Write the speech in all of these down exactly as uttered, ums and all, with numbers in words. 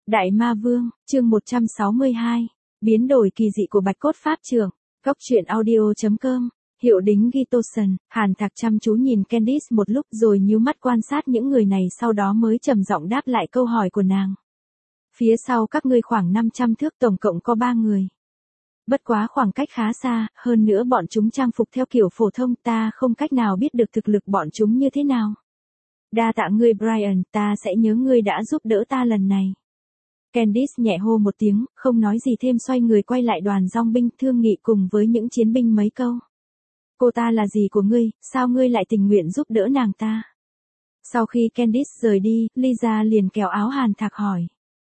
Đại Ma Vương, chương một trăm sáu mươi hai, biến đổi kỳ dị của Bạch Cốt Pháp Trưởng, Góc truyện audio chấm com, hiệu đính ghi tô sần, Hàn Thạc chăm chú nhìn Candice một lúc rồi nhíu mắt quan sát những người này sau đó mới trầm giọng đáp lại câu hỏi của nàng. Phía sau các ngươi khoảng năm trăm thước tổng cộng có ba người. Bất quá khoảng cách khá xa, hơn nữa bọn chúng trang phục theo kiểu phổ thông ta không cách nào biết được thực lực bọn chúng như thế nào. Đa tạ ngươi Brian, ta sẽ nhớ ngươi đã giúp đỡ ta lần này. Candice nhẹ hô một tiếng, không nói gì thêm xoay người quay lại đoàn dòng binh thương nghị cùng với những chiến binh mấy câu. Cô ta là gì của ngươi, sao ngươi lại tình nguyện giúp đỡ nàng ta? Sau khi Candice rời đi, Lisa liền kéo áo Hàn Thạc hỏi.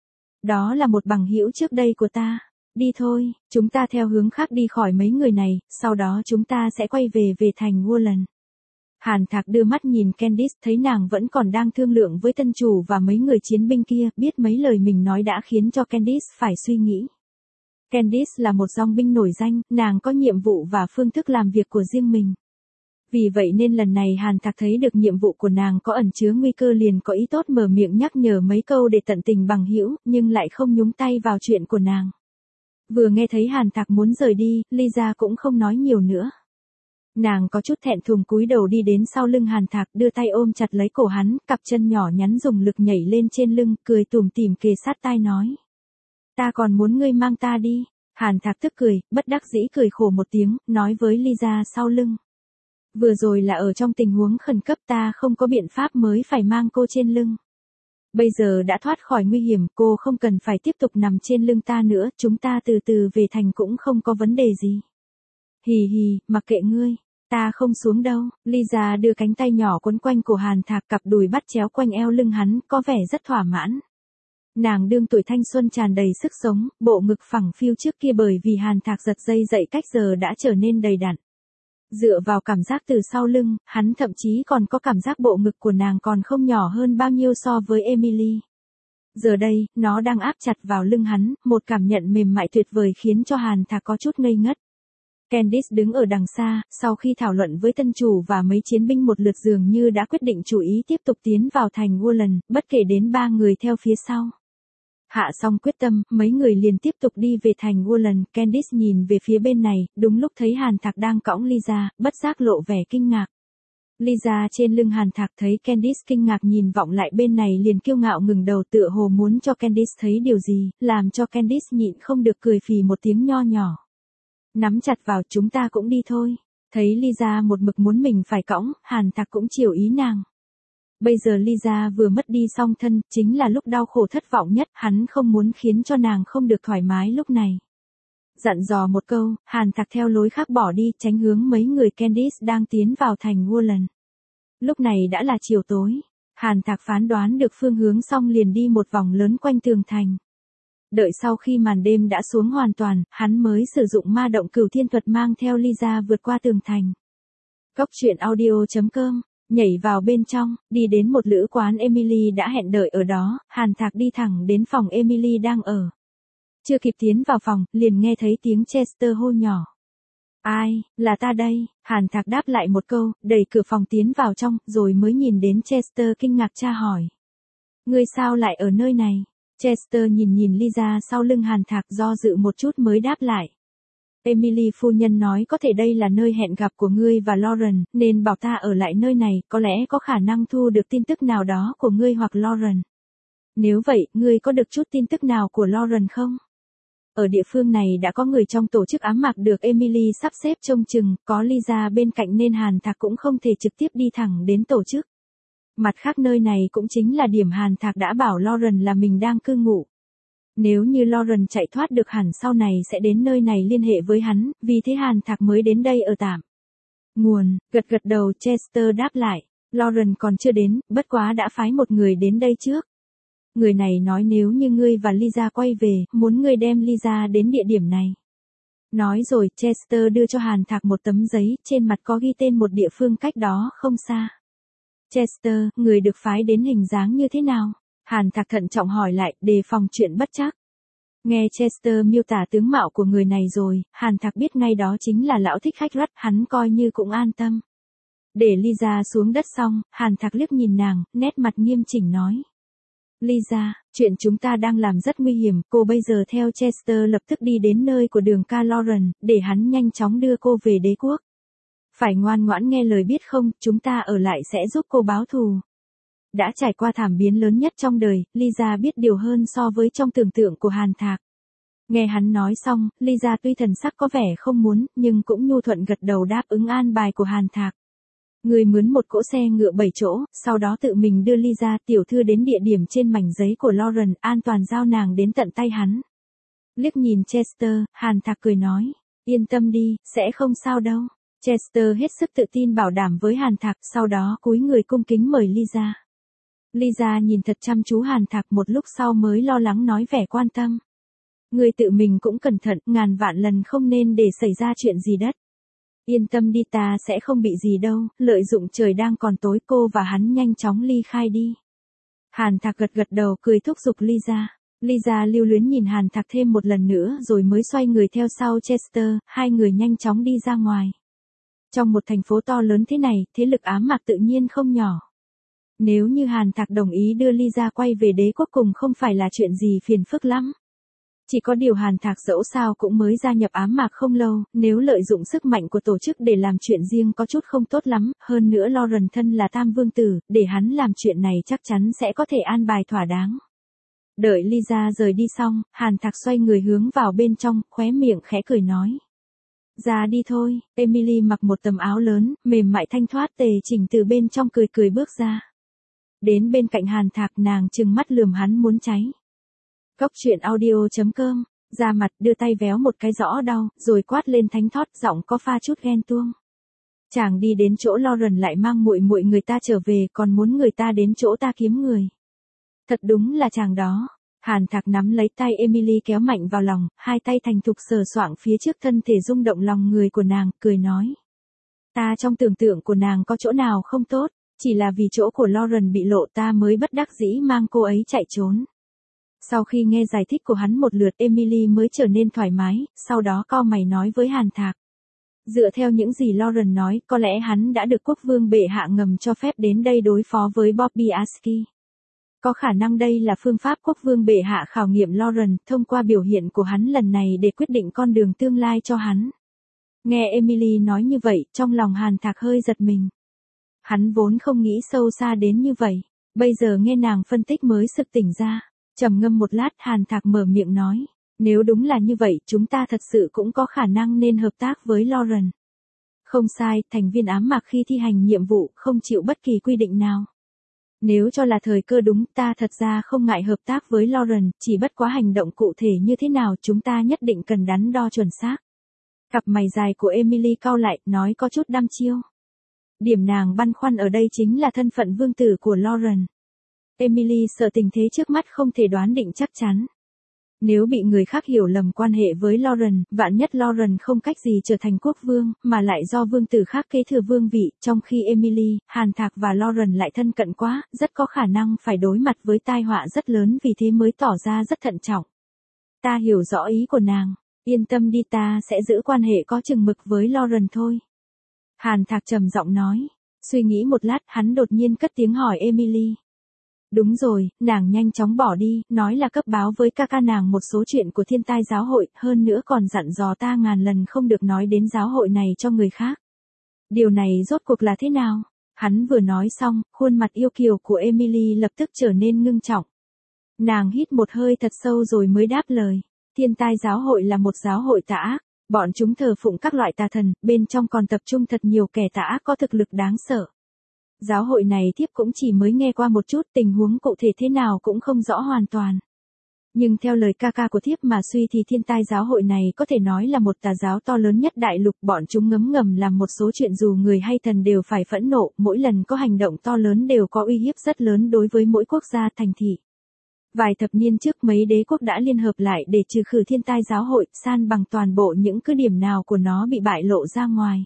Đó là một bằng hữu trước đây của ta. Đi thôi, chúng ta theo hướng khác đi khỏi mấy người này, sau đó chúng ta sẽ quay về về thành Woodland. Hàn Thạc đưa mắt nhìn Candice thấy nàng vẫn còn đang thương lượng với tân chủ và mấy người chiến binh kia, biết mấy lời mình nói đã khiến cho Candice phải suy nghĩ. Candice là một dòng binh nổi danh, nàng có nhiệm vụ và phương thức làm việc của riêng mình. Vì vậy nên lần này Hàn Thạc thấy được nhiệm vụ của nàng có ẩn chứa nguy cơ liền có ý tốt mở miệng nhắc nhở mấy câu để tận tình bằng hữu, nhưng lại không nhúng tay vào chuyện của nàng. Vừa nghe thấy Hàn Thạc muốn rời đi, Lisa cũng không nói nhiều nữa. Nàng có chút thẹn thùng cúi đầu đi đến sau lưng Hàn Thạc đưa tay ôm chặt lấy cổ hắn, cặp chân nhỏ nhắn dùng lực nhảy lên trên lưng, cười tủm tỉm kề sát tai nói. Ta còn muốn ngươi mang ta đi. Hàn Thạc tức cười, bất đắc dĩ cười khổ một tiếng, nói với Lisa sau lưng. Vừa rồi là ở trong tình huống khẩn cấp ta không có biện pháp mới phải mang cô trên lưng. Bây giờ đã thoát khỏi nguy hiểm, cô không cần phải tiếp tục nằm trên lưng ta nữa, chúng ta từ từ về thành cũng không có vấn đề gì. Hì hì, mặc kệ ngươi. Ta không xuống đâu. Lisa đưa cánh tay nhỏ quấn quanh cổ Hàn Thạc, cặp đùi bắt chéo quanh eo lưng hắn, có vẻ rất thỏa mãn. Nàng đương tuổi thanh xuân tràn đầy sức sống, bộ ngực phẳng phiu trước kia bởi vì Hàn Thạc giật dây dậy cách giờ đã trở nên đầy đặn. Dựa vào cảm giác từ sau lưng, hắn thậm chí còn có cảm giác bộ ngực của nàng còn không nhỏ hơn bao nhiêu so với Emily. Giờ đây, nó đang áp chặt vào lưng hắn, một cảm nhận mềm mại tuyệt vời khiến cho Hàn Thạc có chút ngây ngất. Candice đứng ở đằng xa, sau khi thảo luận với tân chủ và mấy chiến binh một lượt dường như đã quyết định chủ ý tiếp tục tiến vào thành Woodland, bất kể đến ba người theo phía sau. Hạ xong quyết tâm, mấy người liền tiếp tục đi về thành Woodland. Candice nhìn về phía bên này, đúng lúc thấy Hàn Thạc đang cõng Lisa, bất giác lộ vẻ kinh ngạc. Lisa trên lưng Hàn Thạc thấy Candice kinh ngạc nhìn vọng lại bên này liền kiêu ngạo ngừng đầu tựa hồ muốn cho Candice thấy điều gì, làm cho Candice nhịn không được cười phì một tiếng nho nhỏ. Nắm chặt vào, chúng ta cũng đi thôi. Thấy Lisa một mực muốn mình phải cõng, Hàn Thạc cũng chiều ý nàng. Bây giờ Lisa vừa mất đi song thân, chính là lúc đau khổ thất vọng nhất, hắn không muốn khiến cho nàng không được thoải mái lúc này. Dặn dò một câu, Hàn Thạc theo lối khác bỏ đi, tránh hướng mấy người Candice đang tiến vào thành Woodland. Lúc này đã là chiều tối, Hàn Thạc phán đoán được phương hướng xong liền đi một vòng lớn quanh tường thành. Đợi sau khi màn đêm đã xuống hoàn toàn, hắn mới sử dụng ma động cửu thiên thuật mang theo Lisa vượt qua tường thành. Góc truyện audio chấm com, nhảy vào bên trong, đi đến một lữ quán Emily đã hẹn đợi ở đó, Hàn Thạc đi thẳng đến phòng Emily đang ở. Chưa kịp tiến vào phòng, liền nghe thấy tiếng Chester hô nhỏ. Ai, là ta đây, Hàn Thạc đáp lại một câu, đẩy cửa phòng tiến vào trong, rồi mới nhìn đến Chester kinh ngạc tra hỏi. Ngươi sao lại ở nơi này? Chester nhìn nhìn Lisa sau lưng Hàn Thạc do dự một chút mới đáp lại. Emily phu nhân nói có thể đây là nơi hẹn gặp của ngươi và Lauren, nên bảo ta ở lại nơi này, có lẽ có khả năng thu được tin tức nào đó của ngươi hoặc Lauren. Nếu vậy, ngươi có được chút tin tức nào của Lauren không? Ở địa phương này đã có người trong tổ chức ám mạc được Emily sắp xếp trông chừng, có Lisa bên cạnh nên Hàn Thạc cũng không thể trực tiếp đi thẳng đến tổ chức. Mặt khác nơi này cũng chính là điểm Hàn Thạc đã bảo Lauren là mình đang cư ngụ. Nếu như Lauren chạy thoát được hẳn sau này sẽ đến nơi này liên hệ với hắn, vì thế Hàn Thạc mới đến đây ở tạm. Nguồn, gật gật đầu Chester đáp lại, Lauren còn chưa đến, bất quá đã phái một người đến đây trước. Người này nói nếu như ngươi và Lisa quay về, muốn ngươi đem Lisa đến địa điểm này. Nói rồi Chester đưa cho Hàn Thạc một tấm giấy, trên mặt có ghi tên một địa phương cách đó không xa. Chester, người được phái đến hình dáng như thế nào? Hàn Thạc thận trọng hỏi lại, đề phòng chuyện bất trắc. Nghe Chester miêu tả tướng mạo của người này rồi, Hàn Thạc biết ngay đó chính là lão thích khách Rắt, hắn coi như cũng an tâm. Để Lisa xuống đất xong, Hàn Thạc liếc nhìn nàng, nét mặt nghiêm chỉnh nói. Lisa, chuyện chúng ta đang làm rất nguy hiểm, cô bây giờ theo Chester lập tức đi đến nơi của đường ca Lauren, để hắn nhanh chóng đưa cô về đế quốc. Phải ngoan ngoãn nghe lời biết không, chúng ta ở lại sẽ giúp cô báo thù. Đã trải qua thảm biến lớn nhất trong đời, Lisa biết điều hơn so với trong tưởng tượng của Hàn Thạc. Nghe hắn nói xong, Lisa tuy thần sắc có vẻ không muốn, nhưng cũng nhu thuận gật đầu đáp ứng an bài của Hàn Thạc. Người mướn một cỗ xe ngựa bảy chỗ, sau đó tự mình đưa Lisa tiểu thư đến địa điểm trên mảnh giấy của Lauren, an toàn giao nàng đến tận tay hắn. Liếc nhìn Chester, Hàn Thạc cười nói, yên tâm đi, sẽ không sao đâu. Chester hết sức tự tin bảo đảm với Hàn Thạc, sau đó cúi người cung kính mời Lisa. Lisa nhìn thật chăm chú Hàn Thạc một lúc sau mới lo lắng nói vẻ quan tâm. Người tự mình cũng cẩn thận, ngàn vạn lần không nên để xảy ra chuyện gì đất. Yên tâm đi, ta sẽ không bị gì đâu, lợi dụng trời đang còn tối, cô và hắn nhanh chóng ly khai đi. Hàn Thạc gật gật đầu cười thúc giục Lisa. Lisa lưu luyến nhìn Hàn Thạc thêm một lần nữa rồi mới xoay người theo sau Chester, hai người nhanh chóng đi ra ngoài. Trong một thành phố to lớn thế này, thế lực ám mạc tự nhiên không nhỏ. Nếu như Hàn Thạc đồng ý đưa Lisa quay về đế quốc cùng không phải là chuyện gì phiền phức lắm. Chỉ có điều Hàn Thạc dẫu sao cũng mới gia nhập ám mạc không lâu, nếu lợi dụng sức mạnh của tổ chức để làm chuyện riêng có chút không tốt lắm, hơn nữa Lauren thân là tam vương tử, để hắn làm chuyện này chắc chắn sẽ có thể an bài thỏa đáng. Đợi Lisa rời đi xong, Hàn Thạc xoay người hướng vào bên trong, khóe miệng khẽ cười nói. Ra đi thôi. Emily mặc một tấm áo lớn, mềm mại thanh thoát tề chỉnh từ bên trong cười cười bước ra. Đến bên cạnh Hàn Thạc, nàng trừng mắt lườm hắn muốn cháy. Góc truyện audio chấm com, ra mặt đưa tay véo một cái rõ đau, rồi quát lên thánh thót, giọng có pha chút ghen tuông. Chàng đi đến chỗ Lauren lại mang muội muội người ta trở về, còn muốn người ta đến chỗ ta kiếm người. Thật đúng là chàng đó. Hàn Thạc nắm lấy tay Emily kéo mạnh vào lòng, hai tay thành thục sờ soạng phía trước thân thể rung động lòng người của nàng, cười nói. Ta trong tưởng tượng của nàng có chỗ nào không tốt, chỉ là vì chỗ của Lauren bị lộ ta mới bất đắc dĩ mang cô ấy chạy trốn. Sau khi nghe giải thích của hắn một lượt, Emily mới trở nên thoải mái, sau đó cau mày nói với Hàn Thạc. Dựa theo những gì Lauren nói, có lẽ hắn đã được quốc vương bệ hạ ngầm cho phép đến đây đối phó với Bobby Aski. Có khả năng đây là phương pháp quốc vương bệ hạ khảo nghiệm Lauren, thông qua biểu hiện của hắn lần này để quyết định con đường tương lai cho hắn. Nghe Emily nói như vậy, trong lòng Hàn Thạc hơi giật mình. Hắn vốn không nghĩ sâu xa đến như vậy, bây giờ nghe nàng phân tích mới sực tỉnh ra. Trầm ngâm một lát, Hàn Thạc mở miệng nói, nếu đúng là như vậy, chúng ta thật sự cũng có khả năng nên hợp tác với Lauren. Không sai, thành viên ám mạc khi thi hành nhiệm vụ không chịu bất kỳ quy định nào. Nếu cho là thời cơ đúng, ta thật ra không ngại hợp tác với Lauren, chỉ bất quá hành động cụ thể như thế nào chúng ta nhất định cần đắn đo chuẩn xác. Cặp mày dài của Emily cau lại, nói có chút đăm chiêu. Điểm nàng băn khoăn ở đây chính là thân phận vương tử của Lauren. Emily sợ tình thế trước mắt không thể đoán định chắc chắn. Nếu bị người khác hiểu lầm quan hệ với Lauren, vạn nhất Lauren không cách gì trở thành quốc vương, mà lại do vương tử khác kế thừa vương vị, trong khi Emily, Hàn Thạc và Lauren lại thân cận quá, rất có khả năng phải đối mặt với tai họa rất lớn, vì thế mới tỏ ra rất thận trọng. Ta hiểu rõ ý của nàng, yên tâm đi, ta sẽ giữ quan hệ có chừng mực với Lauren thôi. Hàn Thạc trầm giọng nói, suy nghĩ một lát, hắn đột nhiên cất tiếng hỏi Emily. Đúng rồi, nàng nhanh chóng bỏ đi, nói là cấp báo với ca ca nàng một số chuyện của thiên tai giáo hội, hơn nữa còn dặn dò ta ngàn lần không được nói đến giáo hội này cho người khác. Điều này rốt cuộc là thế nào? Hắn vừa nói xong, khuôn mặt yêu kiều của Emily lập tức trở nên ngưng trọng. Nàng hít một hơi thật sâu rồi mới đáp lời. Thiên tai giáo hội là một giáo hội tà ác, bọn chúng thờ phụng các loại tà thần, bên trong còn tập trung thật nhiều kẻ tà ác có thực lực đáng sợ. Giáo hội này thiếp cũng chỉ mới nghe qua một chút, tình huống cụ thể thế nào cũng không rõ hoàn toàn. Nhưng theo lời ca ca của thiếp mà suy thì thiên tai giáo hội này có thể nói là một tà giáo to lớn nhất đại lục, bọn chúng ngấm ngầm làm một số chuyện dù người hay thần đều phải phẫn nộ, mỗi lần có hành động to lớn đều có uy hiếp rất lớn đối với mỗi quốc gia thành thị. Vài thập niên trước mấy đế quốc đã liên hợp lại để trừ khử thiên tai giáo hội, san bằng toàn bộ những cứ điểm nào của nó bị bại lộ ra ngoài.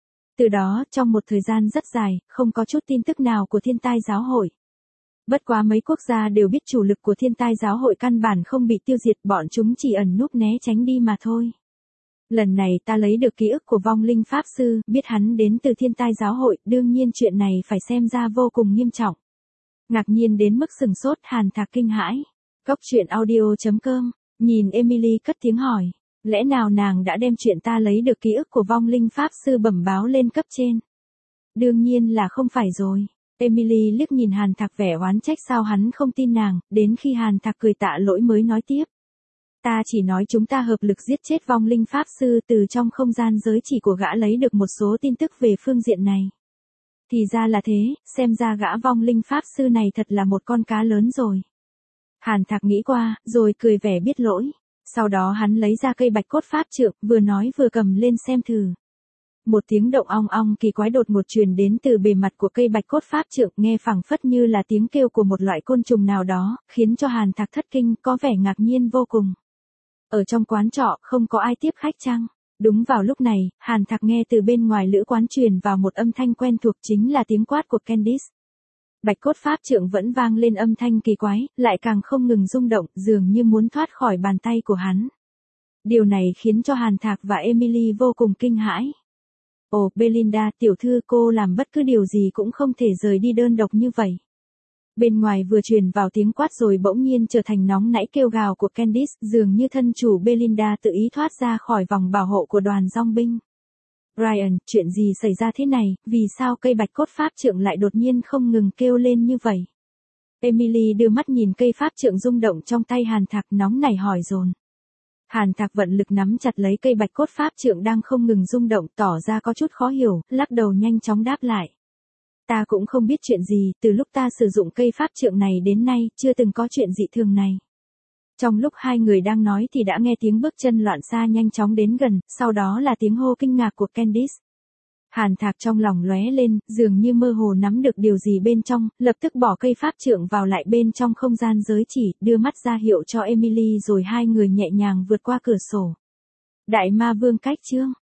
Từ đó, trong một thời gian rất dài, không có chút tin tức nào của thiên tai giáo hội. Bất quá mấy quốc gia đều biết chủ lực của thiên tai giáo hội căn bản không bị tiêu diệt, bọn chúng chỉ ẩn núp né tránh đi mà thôi. Lần này ta lấy được ký ức của vong linh pháp sư, biết hắn đến từ thiên tai giáo hội, đương nhiên chuyện này phải xem ra vô cùng nghiêm trọng. Ngạc nhiên đến mức sừng sốt, Hàn Thạc kinh hãi. Cốc truyện audio chấm com, nhìn Emily cất tiếng hỏi. Lẽ nào nàng đã đem chuyện ta lấy được ký ức của vong linh pháp sư bẩm báo lên cấp trên? Đương nhiên là không phải rồi. Emily liếc nhìn Hàn Thạc vẻ oán trách sao hắn không tin nàng, đến khi Hàn Thạc cười tạ lỗi mới nói tiếp. Ta chỉ nói chúng ta hợp lực giết chết vong linh pháp sư, từ trong không gian giới chỉ của gã lấy được một số tin tức về phương diện này. Thì ra là thế, xem ra gã vong linh pháp sư này thật là một con cá lớn rồi. Hàn Thạc nghĩ qua, rồi cười vẻ biết lỗi. Sau đó hắn lấy ra cây bạch cốt pháp trượng, vừa nói vừa cầm lên xem thử. Một tiếng động ong ong kỳ quái đột ngột truyền đến từ bề mặt của cây bạch cốt pháp trượng, nghe phảng phất như là tiếng kêu của một loại côn trùng nào đó, khiến cho Hàn Thạc thất kinh, có vẻ ngạc nhiên vô cùng. Ở trong quán trọ, không có ai tiếp khách chăng? Đúng vào lúc này, Hàn Thạc nghe từ bên ngoài lữ quán truyền vào một âm thanh quen thuộc, chính là tiếng quát của Candice. Bạch cốt pháp trượng vẫn vang lên âm thanh kỳ quái, lại càng không ngừng rung động, dường như muốn thoát khỏi bàn tay của hắn. Điều này khiến cho Hàn Thạc và Emily vô cùng kinh hãi. Ồ, Belinda, tiểu thư, cô làm bất cứ điều gì cũng không thể rời đi đơn độc như vậy. Bên ngoài vừa truyền vào tiếng quát rồi bỗng nhiên trở thành nóng nảy kêu gào của Candice, dường như thân chủ Belinda tự ý thoát ra khỏi vòng bảo hộ của đoàn dong binh. Ryan, chuyện gì xảy ra thế này, vì sao cây bạch cốt pháp trượng lại đột nhiên không ngừng kêu lên như vậy? Emily đưa mắt nhìn cây pháp trượng rung động trong tay Hàn Thạc, nóng nảy hỏi dồn. Hàn Thạc vận lực nắm chặt lấy cây bạch cốt pháp trượng đang không ngừng rung động, tỏ ra có chút khó hiểu, lắc đầu nhanh chóng đáp lại. Ta cũng không biết chuyện gì, từ lúc ta sử dụng cây pháp trượng này đến nay, chưa từng có chuyện dị thường này. Trong lúc hai người đang nói thì đã nghe tiếng bước chân loạn xạ nhanh chóng đến gần, sau đó là tiếng hô kinh ngạc của Candice. Hàn Thạc trong lòng lóe lên, dường như mơ hồ nắm được điều gì bên trong, lập tức bỏ cây pháp trượng vào lại bên trong không gian giới chỉ, đưa mắt ra hiệu cho Emily rồi hai người nhẹ nhàng vượt qua cửa sổ. Đại ma vương cách chương.